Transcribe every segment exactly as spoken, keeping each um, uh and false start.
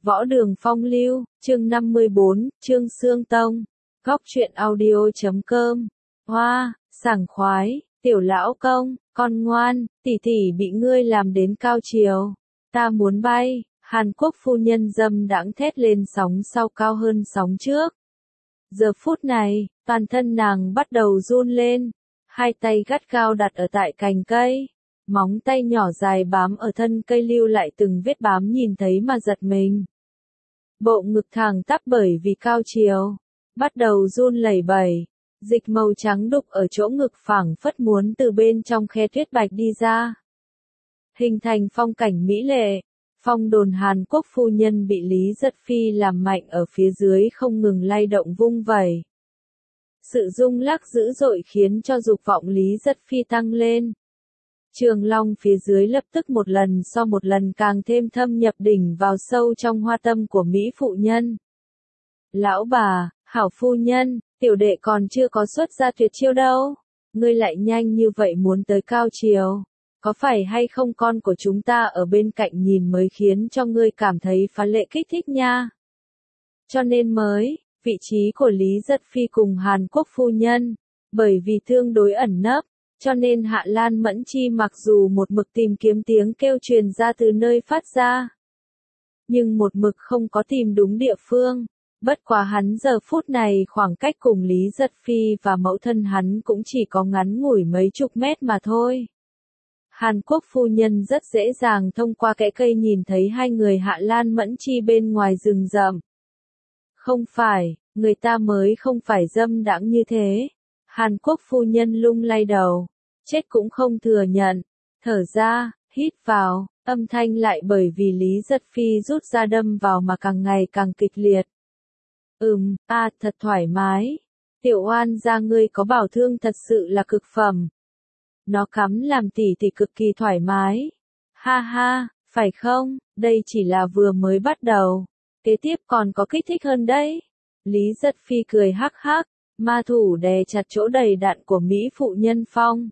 Võ Đường Phong Lưu, chương năm mươi bốn, Trương Xương Tông. Góc truyện audio.com. Hoa, sảng khoái, tiểu lão công, con ngoan, tỷ tỷ bị ngươi làm đến cao chiều. Ta muốn bay, Hàn Quốc phu nhân dâm đãng thét lên sóng sau cao hơn sóng trước. Giờ phút này, toàn thân nàng bắt đầu run lên, hai tay gắt gao đặt ở tại cành cây. Móng tay nhỏ dài bám ở thân cây lưu lại từng vết bám nhìn thấy mà giật mình. Bộ ngực thẳng tắp bởi vì cao chiều, bắt đầu run lẩy bẩy, dịch màu trắng đục ở chỗ ngực phảng phất muốn từ bên trong khe tuyết bạch đi ra. Hình thành phong cảnh mỹ lệ, phong đồn Hàn Quốc phu nhân bị Lý Giật Phi làm mạnh ở phía dưới không ngừng lay động vung vẩy. Sự rung lắc dữ dội khiến cho dục vọng Lý Giật Phi tăng lên. Trường long phía dưới lập tức một lần so một lần càng thêm thâm nhập đỉnh vào sâu trong hoa tâm của Mỹ phụ nhân. Lão bà, hảo phu nhân, tiểu đệ còn chưa có xuất ra tuyệt chiêu đâu. Ngươi lại nhanh như vậy muốn tới cao chiều. Có phải hay không con của chúng ta ở bên cạnh nhìn mới khiến cho ngươi cảm thấy phá lệ kích thích nha. Cho nên mới, vị trí của Lý Giật Phi cùng Hàn Quốc phu nhân, bởi vì tương đối ẩn nấp. Cho nên Hạ Lan Mẫn Chi mặc dù một mực tìm kiếm tiếng kêu truyền ra từ nơi phát ra, nhưng một mực không có tìm đúng địa phương. Bất quá hắn giờ phút này khoảng cách cùng Lý Giật Phi và mẫu thân hắn cũng chỉ có ngắn ngủi mấy chục mét mà thôi. Hàn Quốc phu nhân rất dễ dàng thông qua kẽ cây nhìn thấy hai người Hạ Lan Mẫn Chi bên ngoài rừng rậm. Không phải, người ta mới không phải dâm đãng như thế. Hàn Quốc phu nhân lung lay đầu, chết cũng không thừa nhận, thở ra, hít vào, âm thanh lại bởi vì Lý Giật Phi rút ra đâm vào mà càng ngày càng kịch liệt. Ừm, a à, thật thoải mái. Tiểu oan gia ngươi có bảo thương thật sự là cực phẩm. Nó cắm làm tỷ tỷ cực kỳ thoải mái. Ha ha, phải không, đây chỉ là vừa mới bắt đầu. Kế tiếp còn có kích thích hơn đấy. Lý Giật Phi cười hắc hắc, ma thủ đè chặt chỗ đầy đặn của Mỹ phụ nhân phong.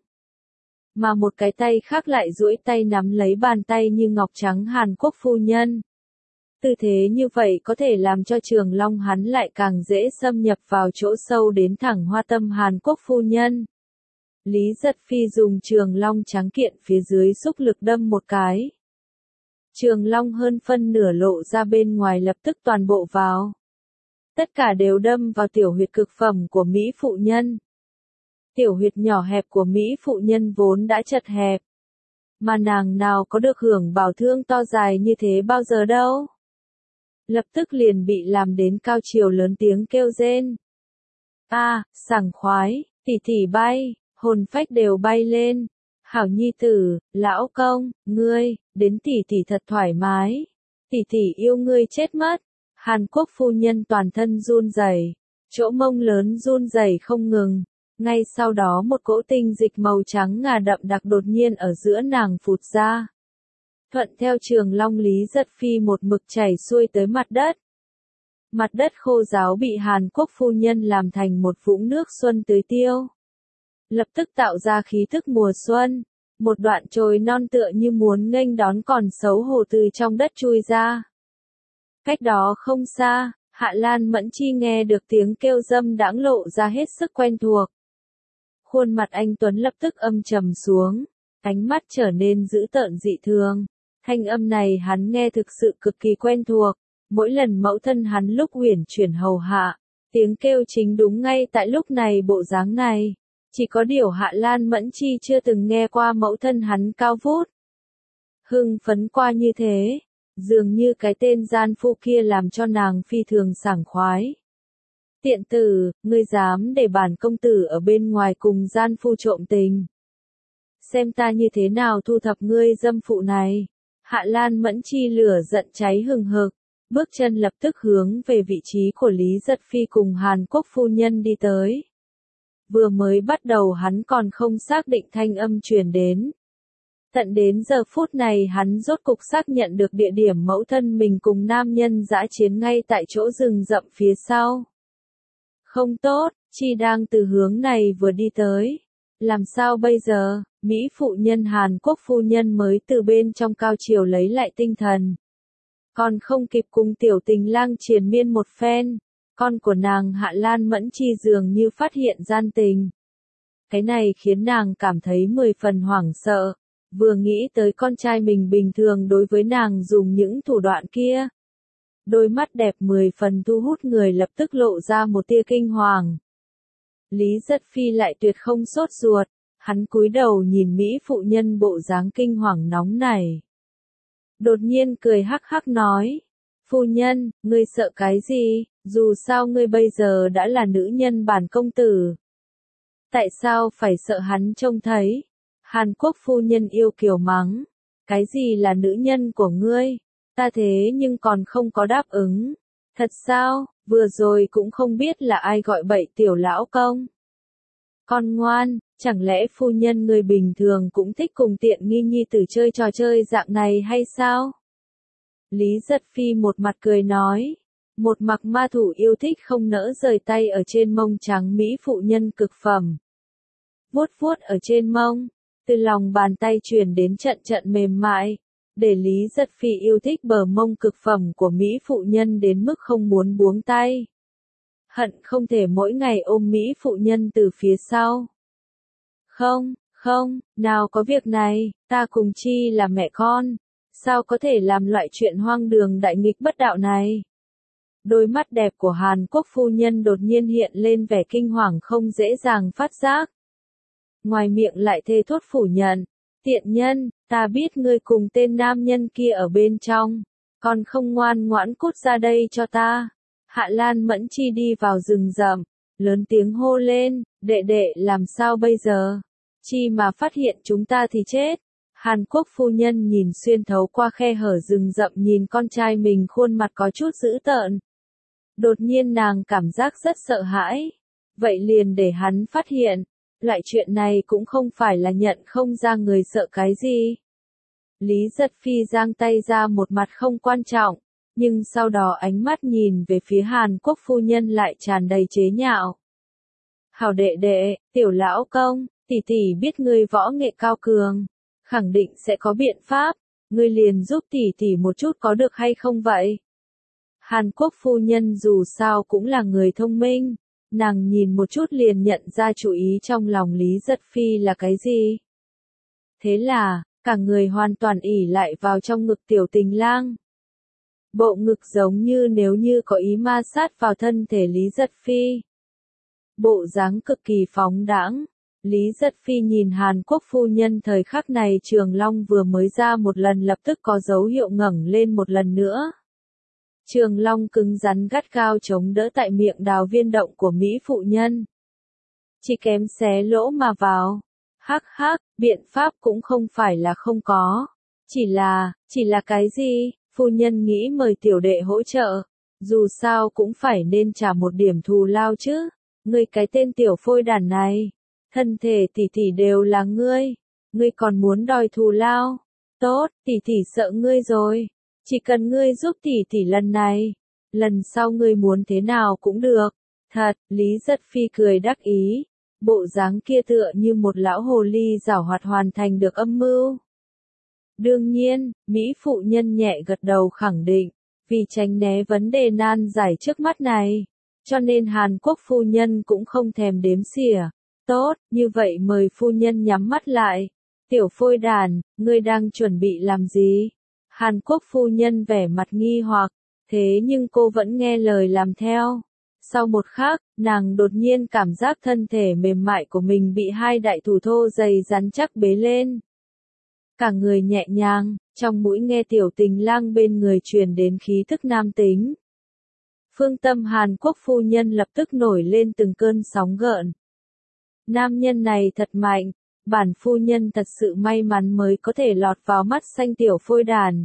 Mà một cái tay khác lại duỗi tay nắm lấy bàn tay như ngọc trắng Hàn Quốc phu nhân. Tư thế như vậy có thể làm cho trường long hắn lại càng dễ xâm nhập vào chỗ sâu đến thẳng hoa tâm Hàn Quốc phu nhân. Lý Giật Phi dùng trường long trắng kiện phía dưới xúc lực đâm một cái. Trường long hơn phân nửa lộ ra bên ngoài lập tức toàn bộ vào. Tất cả đều đâm vào tiểu huyệt cực phẩm của Mỹ phụ nhân. Tiểu huyệt nhỏ hẹp của Mỹ phụ nhân vốn đã chật hẹp. Mà nàng nào có được hưởng bảo thương to dài như thế bao giờ đâu. Lập tức liền bị làm đến cao chiều lớn tiếng kêu rên. A, à, sảng khoái, tỷ tỷ bay, hồn phách đều bay lên. Hảo nhi tử, lão công, ngươi, đến tỷ tỷ thật thoải mái. Tỷ tỷ yêu ngươi chết mất. Hàn Quốc phu nhân toàn thân run rẩy, chỗ mông lớn run rẩy không ngừng. Ngay sau đó một cỗ tinh dịch màu trắng ngà đậm đặc đột nhiên ở giữa nàng phụt ra. Thuận theo trường long Lý Giật Phi một mực chảy xuôi tới mặt đất. Mặt đất khô ráo bị Hàn Quốc phu nhân làm thành một vũng nước xuân tưới tiêu. Lập tức tạo ra khí thức mùa xuân. Một đoạn trồi non tựa như muốn nghênh đón còn xấu hổ từ trong đất chui ra. Cách đó không xa, Hạ Lan Mẫn Chi nghe được tiếng kêu dâm đãng lộ ra hết sức quen thuộc. Khuôn mặt anh Tuấn lập tức âm trầm xuống, ánh mắt trở nên dữ tợn dị thường. Thanh âm này hắn nghe thực sự cực kỳ quen thuộc, mỗi lần mẫu thân hắn lúc uyển chuyển hầu hạ, tiếng kêu chính đúng ngay tại lúc này bộ dáng này. Chỉ có điều Hạ Lan Mẫn Chi chưa từng nghe qua mẫu thân hắn cao vút. Hưng phấn qua như thế. Dường như cái tên gian phu kia làm cho nàng phi thường sảng khoái. Tiện tử, ngươi dám để bản công tử ở bên ngoài cùng gian phu trộm tình. Xem ta như thế nào thu thập ngươi dâm phụ này. Hạ Lan Mẫn Chi lửa giận cháy hừng hực, bước chân lập tức hướng về vị trí của Lý Giật Phi cùng Hàn Quốc phu nhân đi tới. Vừa mới bắt đầu hắn còn không xác định thanh âm truyền đến. Tận đến giờ phút này hắn rốt cục xác nhận được địa điểm mẫu thân mình cùng nam nhân dã chiến ngay tại chỗ rừng rậm phía sau. Không tốt, Chi đang từ hướng này vừa đi tới. Làm sao bây giờ, Mỹ phụ nhân Hàn Quốc phu nhân mới từ bên trong cao chiều lấy lại tinh thần. Còn không kịp cùng tiểu tình lang triền miên một phen, con của nàng Hạ Lan Mẫn Chi dường như phát hiện gian tình. Cái này khiến nàng cảm thấy mười phần hoảng sợ, vừa nghĩ tới con trai mình bình thường đối với nàng dùng những thủ đoạn kia. Đôi mắt đẹp mười phần thu hút người lập tức lộ ra một tia kinh hoàng. Lý Giật Phi lại tuyệt không sốt ruột, hắn cúi đầu nhìn Mỹ phụ nhân bộ dáng kinh hoàng nóng nảy. Đột nhiên cười hắc hắc nói, phu nhân, ngươi sợ cái gì, dù sao ngươi bây giờ đã là nữ nhân bản công tử. Tại sao phải sợ hắn trông thấy? Hàn Quốc phu nhân yêu kiều mắng, cái gì là nữ nhân của ngươi? Ta thế nhưng còn không có đáp ứng. Thật sao, vừa rồi cũng không biết là ai gọi bậy tiểu lão công. Con ngoan, chẳng lẽ phu nhân người bình thường cũng thích cùng tiện nghi nhi tử chơi trò chơi dạng này hay sao? Lý Giật Phi một mặt cười nói, một mặc ma thủ yêu thích không nỡ rời tay ở trên mông trắng Mỹ phụ nhân cực phẩm. Vuốt vuốt ở trên mông, từ lòng bàn tay truyền đến trận trận mềm mại, để Lý Giật Phi yêu thích bờ mông cực phẩm của Mỹ phụ nhân đến mức không muốn buông tay. Hận không thể mỗi ngày ôm Mỹ phụ nhân từ phía sau. Không, không, nào có việc này, ta cùng Chi là mẹ con, sao có thể làm loại chuyện hoang đường đại nghịch bất đạo này? Đôi mắt đẹp của Hàn Quốc phu nhân đột nhiên hiện lên vẻ kinh hoàng không dễ dàng phát giác. Ngoài miệng lại thề thốt phủ nhận, tiện nhân, ta biết ngươi cùng tên nam nhân kia ở bên trong, còn không ngoan ngoãn cút ra đây cho ta. Hạ Lan Mẫn Chi đi vào rừng rậm, lớn tiếng hô lên, đệ đệ làm sao bây giờ? Chi mà phát hiện chúng ta thì chết. Hàn Quốc phu nhân nhìn xuyên thấu qua khe hở rừng rậm nhìn con trai mình khuôn mặt có chút dữ tợn. Đột nhiên nàng cảm giác rất sợ hãi. Vậy liền để hắn phát hiện. Loại chuyện này cũng không phải là nhận không ra người sợ cái gì. Lý Giật Phi giang tay ra một mặt không quan trọng, nhưng sau đó ánh mắt nhìn về phía Hàn Quốc phu nhân lại tràn đầy chế nhạo. Hảo đệ đệ, tiểu lão công, tỷ tỷ biết ngươi võ nghệ cao cường, khẳng định sẽ có biện pháp, ngươi liền giúp tỷ tỷ một chút có được hay không vậy? Hàn Quốc phu nhân dù sao cũng là người thông minh. Nàng nhìn một chút liền nhận ra chủ ý trong lòng Lý Giật Phi là cái gì. Thế là, cả người hoàn toàn ỉ lại vào trong ngực tiểu tình lang. Bộ ngực giống như nếu như có ý ma sát vào thân thể Lý Giật Phi. Bộ dáng cực kỳ phóng đãng. Lý Giật Phi nhìn Hàn Quốc phu nhân thời khắc này Trường Long vừa mới ra một lần lập tức có dấu hiệu ngẩng lên một lần nữa. Trường Long cứng rắn gắt gao chống đỡ tại miệng đào viên động của Mỹ phụ nhân. Chỉ kém xé lỗ mà vào. Hắc hắc, biện pháp cũng không phải là không có. Chỉ là, chỉ là cái gì, phu nhân nghĩ mời tiểu đệ hỗ trợ. Dù sao cũng phải nên trả một điểm thù lao chứ. Ngươi cái tên tiểu phôi đàn này. Thân thể tỷ tỷ đều là ngươi. Ngươi còn muốn đòi thù lao. Tốt, tỷ tỷ sợ ngươi rồi. Chỉ cần ngươi giúp tỷ tỷ lần này, lần sau ngươi muốn thế nào cũng được. Thật, Lý Giật Phi cười đắc ý, bộ dáng kia tựa như một lão hồ ly giảo hoạt hoàn thành được âm mưu. Đương nhiên, Mỹ phụ nhân nhẹ gật đầu khẳng định, vì tránh né vấn đề nan giải trước mắt này, cho nên Hàn Quốc phu nhân cũng không thèm đếm xỉa. Tốt, như vậy mời phu nhân nhắm mắt lại. Tiểu phôi đàn, ngươi đang chuẩn bị làm gì? Hàn Quốc phu nhân vẻ mặt nghi hoặc, thế nhưng cô vẫn nghe lời làm theo. Sau một khắc, nàng đột nhiên cảm giác thân thể mềm mại của mình bị hai đại thủ thô dày rắn chắc bế lên. Cả người nhẹ nhàng, trong mũi nghe tiểu tình lang bên người truyền đến khí thức nam tính. Phương tâm Hàn Quốc phu nhân lập tức nổi lên từng cơn sóng gợn. Nam nhân này thật mạnh. Bản phu nhân thật sự may mắn mới có thể lọt vào mắt xanh tiểu phôi đàn.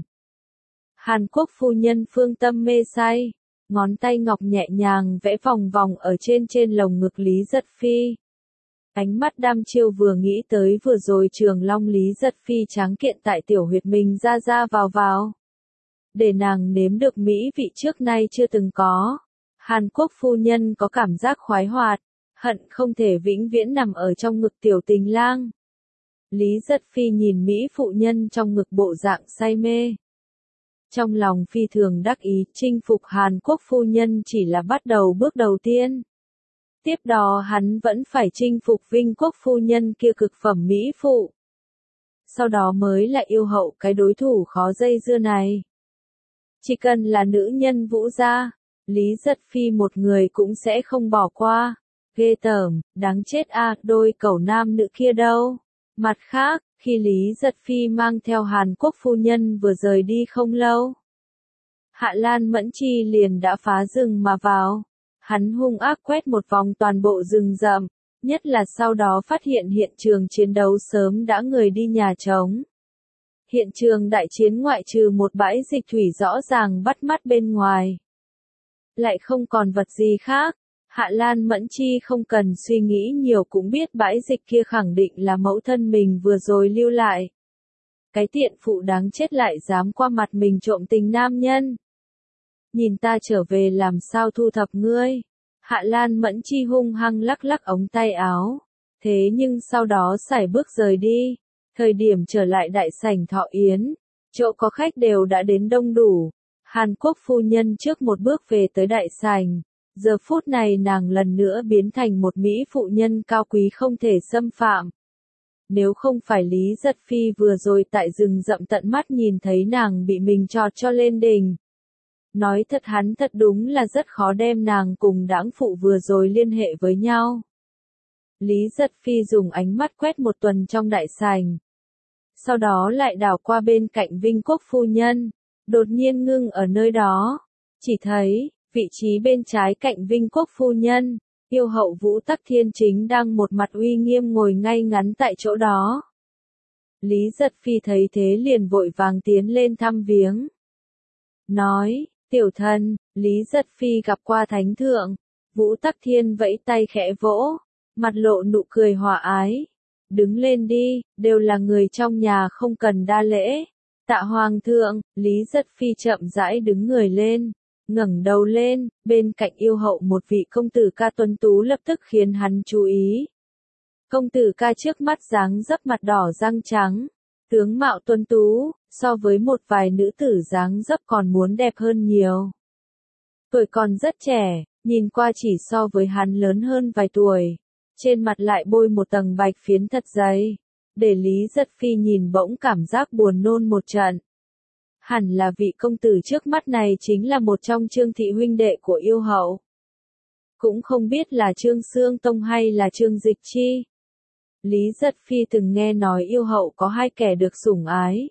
Hàn Quốc phu nhân phương tâm mê say, ngón tay ngọc nhẹ nhàng vẽ vòng vòng ở trên trên lồng ngực Lý Giật Phi. Ánh mắt đăm chiêu vừa nghĩ tới vừa rồi Trường Long Lý Giật Phi tráng kiện tại tiểu huyệt mình ra ra vào vào. Để nàng nếm được mỹ vị trước nay chưa từng có. Hàn Quốc phu nhân có cảm giác khoái hoạt. Hận không thể vĩnh viễn nằm ở trong ngực tiểu tình lang. Lý Giật Phi nhìn Mỹ phụ nhân trong ngực bộ dạng say mê. trong lòng phi thường đắc ý, chinh phục Hàn Quốc phu nhân chỉ là bắt đầu bước đầu tiên. Tiếp đó hắn vẫn phải chinh phục Vinh Quốc phu nhân kia cực phẩm mỹ phụ. Sau đó mới là yêu hậu cái đối thủ khó dây dưa này. Chỉ cần là nữ nhân Vũ gia, Lý Giật Phi một người cũng sẽ không bỏ qua. Ghê tởm, đáng chết a, à, đôi cẩu nam nữ kia đâu. Mặt khác, khi Lý Giật Phi mang theo Hàn Quốc phu nhân vừa rời đi không lâu, Hạ Lan Mẫn Chi liền đã phá rừng mà vào. Hắn hung ác quét một vòng toàn bộ rừng rậm, nhất là sau đó phát hiện hiện trường chiến đấu sớm đã người đi nhà trống. Hiện trường đại chiến ngoại trừ một bãi dịch thủy rõ ràng bắt mắt bên ngoài, lại không còn vật gì khác. Hạ Lan Mẫn Chi không cần suy nghĩ nhiều cũng biết bãi dịch kia khẳng định là mẫu thân mình vừa rồi lưu lại. Cái tiện phụ đáng chết lại dám qua mặt mình trộm tình nam nhân. Nhìn ta trở về làm sao thu thập ngươi. Hạ Lan Mẫn Chi hung hăng lắc lắc ống tay áo. Thế nhưng sau đó sải bước rời đi. Thời điểm trở lại đại sảnh thọ yến, chỗ có khách đều đã đến đông đủ. Hàn Quốc phu nhân trước một bước về tới đại sảnh. Giờ phút này nàng lần nữa biến thành một mỹ phụ nhân cao quý không thể xâm phạm. Nếu không phải Lý Giật Phi vừa rồi tại rừng rậm tận mắt nhìn thấy nàng bị mình chọt cho lên đỉnh. Nói thật hắn thật đúng là rất khó đem nàng cùng đãng phụ vừa rồi liên hệ với nhau. Lý Giật Phi dùng ánh mắt quét một tuần trong đại sảnh. Sau đó lại đảo qua bên cạnh Vinh Quốc phu nhân, đột nhiên ngưng ở nơi đó. Chỉ thấy, vị trí bên trái cạnh Vinh Quốc phu nhân, yêu hậu Vũ Tắc Thiên chính đang một mặt uy nghiêm ngồi ngay ngắn tại chỗ đó. Lý Giật Phi thấy thế liền vội vàng tiến lên thăm viếng. Nói, tiểu thần, Lý Giật Phi gặp qua thánh thượng. Vũ Tắc Thiên vẫy tay khẽ vỗ, mặt lộ nụ cười hòa ái. Đứng lên đi, đều là người trong nhà không cần đa lễ. Tạ hoàng thượng, Lý Giật Phi chậm rãi đứng người lên. Ngẩng đầu lên, bên cạnh yêu hậu một vị công tử ca tuấn tú lập tức khiến hắn chú ý. Công tử ca trước mắt dáng dấp mặt đỏ răng trắng, tướng mạo tuấn tú, so với một vài nữ tử dáng dấp còn muốn đẹp hơn nhiều. Tuổi còn rất trẻ, nhìn qua chỉ so với hắn lớn hơn vài tuổi, trên mặt lại bôi một tầng bạch phiến thật dày, để Lý Giật Phi nhìn bỗng cảm giác buồn nôn một trận. Hẳn là vị công tử trước mắt này chính là một trong Trương thị huynh đệ của yêu hậu. Cũng không biết là Trương Xương Tông hay là Trương Dịch Chi. Lý Giật Phi từng nghe nói yêu hậu có hai kẻ được sủng ái.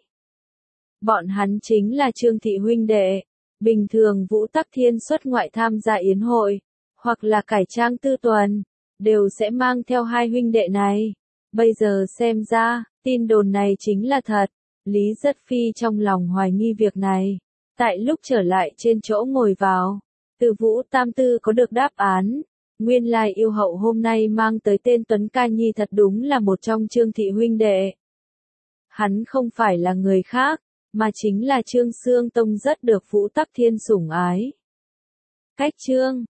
Bọn hắn chính là Trương thị huynh đệ. Bình thường Vũ Tắc Thiên xuất ngoại tham gia yến hội, hoặc là cải trang tư tuần, đều sẽ mang theo hai huynh đệ này. Bây giờ xem ra, tin đồn này chính là thật. Lý Giật Phi trong lòng hoài nghi việc này. Tại lúc trở lại trên chỗ ngồi vào, từ Vũ Tam Tư có được đáp án. Nguyên lai yêu hậu hôm nay mang tới tên Tuấn Ca Nhi thật đúng là một trong Trương thị huynh đệ. Hắn không phải là người khác, mà chính là Trương Xương Tông rất được Vũ Tắc Thiên sủng ái. Cách Trương,